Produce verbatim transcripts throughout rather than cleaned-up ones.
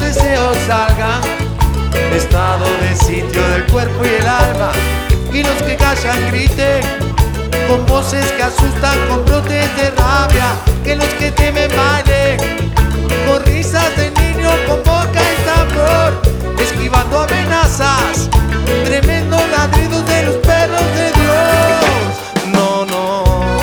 deseos salgan, estado de sitio del cuerpo y el alma, y los que callan griten con voces que asustan, con brotes de rabia, que los que temen bailen con risas de niño, con boca y tambor, esquivando amenazas, tremendos ladridos de los perros de Dios. No, no.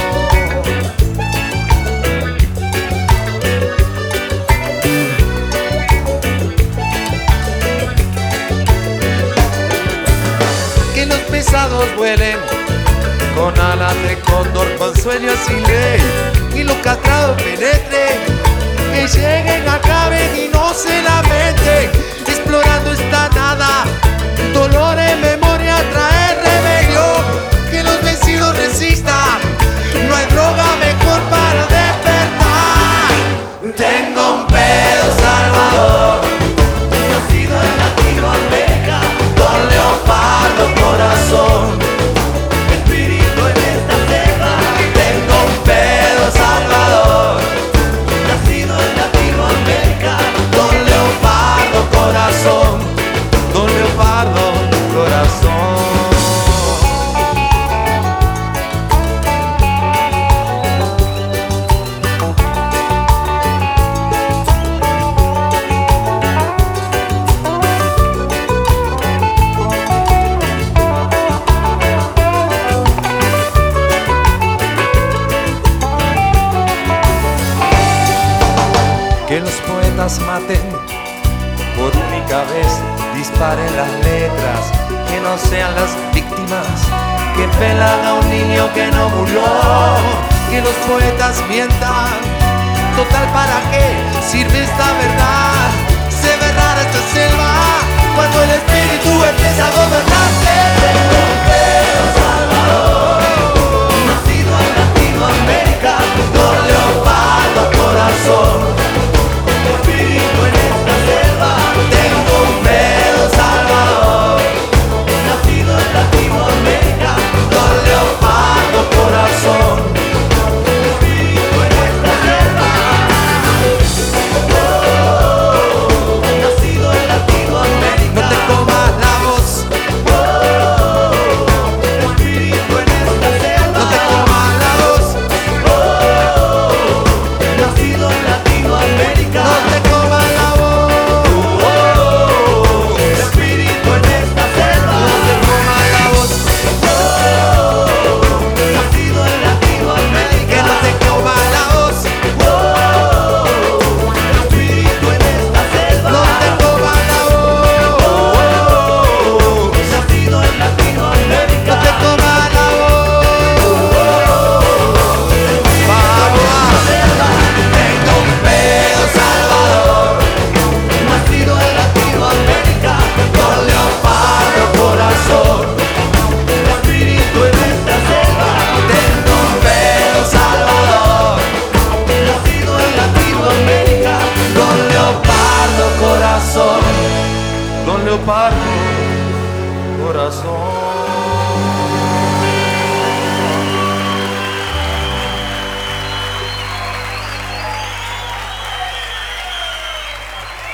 Que los pesados vuelen con alas de cóndor, con sueños sin ley, y los castrados penetren, que lleguen, acaben y no se lamenten, explorando esta nada, dolor en memoria trae rebelión, que los vencidos resistan, no hay droga mejor para despertar. Tengo un pedo salvador, nacido en Latinoamérica, con leopardo corazón, espíritu en esta selva. Tengo un pedo salvador, nacido en Latinoamérica, con leopardo corazón, con leopardo corazón. Que los poetas maten por única vez, disparen las letras, que no sean las víctimas que pelan a un niño que no murió. Que los poetas mientan, total, ¿para qué sirve esta verdad? Se ve rara esta selva cuando el espíritu empieza a gobernarte. Pero Salvador, nacido en Latinoamérica, con leopardo corazón, espíritu en esta selva. Tengo un pedo salvador, nacido en Latinoamérica, con leopardo corazón, espíritu en esta selva. Oh, nacido en Latinoamérica. No te comas la voz. Oh, espíritu en esta selva. No te comas la voz. Oh, nacido en Latinoamérica. No te comas la voz. Oh, espíritu en esta selva. No te comas la voz. Oh, nacido en Latinoamérica. Que no te comas la voz. Oh, espíritu en esta selva. No te comas la voz. Oh, nacido en Latinoamérica. No te comas la voz. Vamos. Tengo un pedo salvador, nacido en Latinoamérica, con leopardo corazón, espíritu en esta selva. Tengo un pedo salvador, nacido en Latinoamérica, con leopardo corazón, con leopardo corazón.